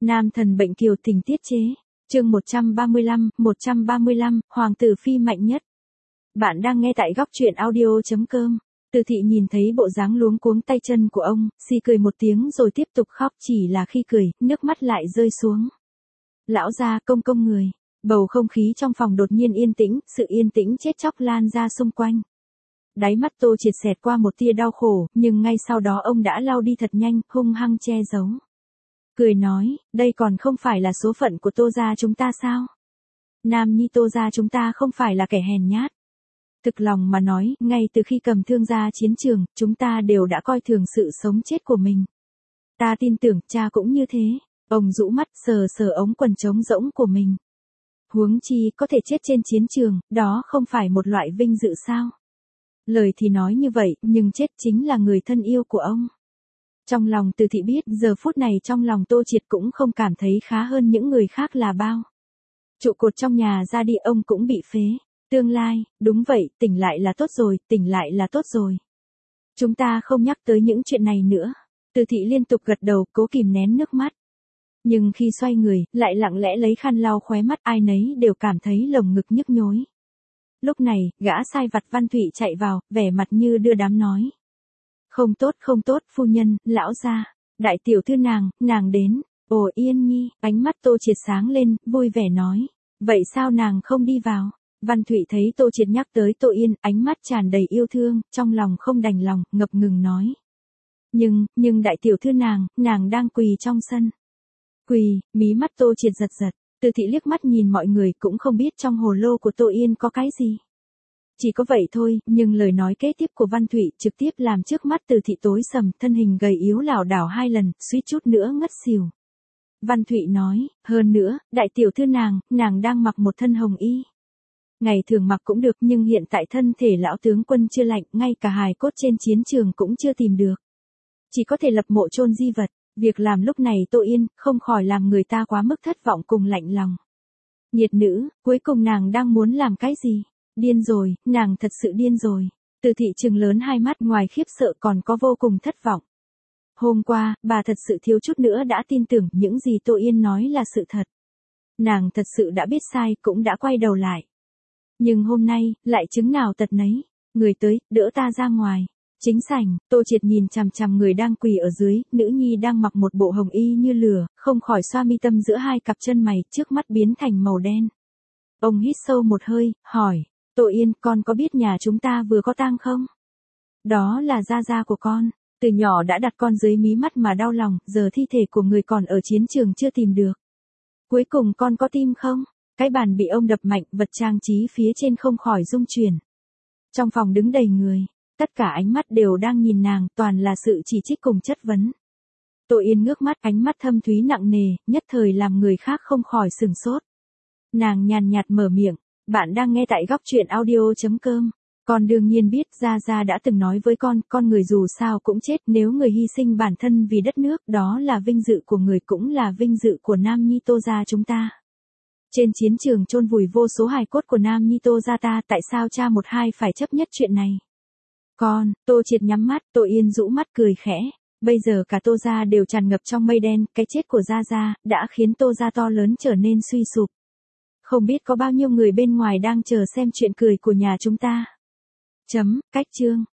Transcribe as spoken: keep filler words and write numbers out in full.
Nam thần bệnh kiều tình tiết chế. Chương một trăm ba mươi lăm, một trăm ba mươi lăm, Hoàng tử phi mạnh nhất. Bạn đang nghe tại góc truyện audio chấm com. Từ thị nhìn thấy bộ dáng luống cuống tay chân của ông, xì cười một tiếng rồi tiếp tục khóc, chỉ là khi cười, nước mắt lại rơi xuống. Lão gia, công công người. Bầu không khí trong phòng đột nhiên yên tĩnh, sự yên tĩnh chết chóc lan ra xung quanh. Đáy mắt Tô Triệt xẹt qua một tia đau khổ, nhưng ngay sau đó ông đã lau đi thật nhanh, hung hăng che giấu. Cười nói, đây còn không phải là số phận của Tô gia chúng ta sao? Nam nhi Tô gia chúng ta không phải là kẻ hèn nhát. Thực lòng mà nói, ngay từ khi cầm thương ra chiến trường, chúng ta đều đã coi thường sự sống chết của mình. Ta tin tưởng cha cũng như thế. Ông rũ mắt sờ sờ ống quần trống rỗng của mình. Huống chi có thể chết trên chiến trường, đó không phải một loại vinh dự sao? Lời thì nói như vậy, nhưng chết chính là người thân yêu của ông. Trong lòng Từ thị biết, giờ phút này trong lòng Tô Triệt cũng không cảm thấy khá hơn những người khác là bao. Trụ cột trong nhà ra đi ông cũng bị phế. Tương lai, đúng vậy, tỉnh lại là tốt rồi, tỉnh lại là tốt rồi. Chúng ta không nhắc tới những chuyện này nữa. Từ thị liên tục gật đầu, cố kìm nén nước mắt. Nhưng khi xoay người, lại lặng lẽ lấy khăn lau khóe mắt, ai nấy đều cảm thấy lồng ngực nhức nhối. Lúc này, gã sai vặt Văn Thụy chạy vào, vẻ mặt như đưa đám nói. Không tốt không tốt, phu nhân, lão gia, đại tiểu thư nàng, nàng đến. Ồ Yên Nhi, ánh mắt Tô Triệt sáng lên, vui vẻ nói. Vậy sao nàng không đi vào? Văn Thụy thấy Tô Triệt nhắc tới Tô Yên, ánh mắt tràn đầy yêu thương, trong lòng không đành lòng, ngập ngừng nói. Nhưng, nhưng đại tiểu thư nàng, nàng đang quỳ trong sân. Quỳ, mí mắt Tô Triệt giật giật, Từ thị liếc mắt nhìn mọi người cũng không biết trong hồ lô của Tô Yên có cái gì. Chỉ có vậy thôi, nhưng lời nói kế tiếp của Văn Thụy trực tiếp làm trước mắt Từ thị tối sầm, thân hình gầy yếu lảo đảo hai lần, suýt chút nữa ngất xỉu. Văn Thụy nói, hơn nữa, đại tiểu thư nàng, nàng đang mặc một thân hồng y. Ngày thường mặc cũng được nhưng hiện tại thân thể lão tướng quân chưa lạnh, ngay cả hài cốt trên chiến trường cũng chưa tìm được. Chỉ có thể lập mộ chôn di vật, việc làm lúc này Tô Yên không khỏi làm người ta quá mức thất vọng cùng lạnh lòng. Nhiệt nữ, cuối cùng nàng đang muốn làm cái gì? Điên rồi, nàng thật sự điên rồi. Từ thị trừng lớn hai mắt, ngoài khiếp sợ còn có vô cùng thất vọng. Hôm qua, bà thật sự thiếu chút nữa đã tin tưởng những gì Tô Yên nói là sự thật. Nàng thật sự đã biết sai, cũng đã quay đầu lại. Nhưng hôm nay, lại chứng nào tật nấy. Người tới, đỡ ta ra ngoài. Chính sảnh, Tô Triệt nhìn chằm chằm người đang quỳ ở dưới, nữ nhi đang mặc một bộ hồng y như lửa, không khỏi xoa mi tâm giữa hai cặp chân mày, trước mắt biến thành màu đen. Ông hít sâu một hơi, hỏi, Tô Yên, con có biết nhà chúng ta vừa có tang không? Đó là gia gia của con, từ nhỏ đã đặt con dưới mí mắt mà đau lòng, giờ thi thể của người còn ở chiến trường chưa tìm được. Cuối cùng con có tim không? Cái bàn bị ông đập mạnh, vật trang trí phía trên không khỏi rung chuyển. Trong phòng đứng đầy người, tất cả ánh mắt đều đang nhìn nàng, toàn là sự chỉ trích cùng chất vấn. Tô Yên ngước mắt, ánh mắt thâm thúy nặng nề, nhất thời làm người khác không khỏi sửng sốt. Nàng nhàn nhạt mở miệng, bạn đang nghe tại góc truyện audio chấm com. Con đương nhiên biết, Gia Gia đã từng nói với con, con người dù sao cũng chết, nếu người hy sinh bản thân vì đất nước, đó là vinh dự của người cũng là vinh dự của Nam Nhi Tô gia chúng ta. Trên chiến trường chôn vùi vô số hài cốt của Nam Nhi Tô gia ta, tại sao cha một hai phải chấp nhất chuyện này? Con, Tô Triệt nhắm mắt, Tô Yên rũ mắt cười khẽ. Bây giờ cả Tô gia đều tràn ngập trong mây đen, cái chết của Gia Gia đã khiến Tô gia to lớn trở nên suy sụp. Không biết có bao nhiêu người bên ngoài đang chờ xem chuyện cười của nhà chúng ta. Chấm, cách chương.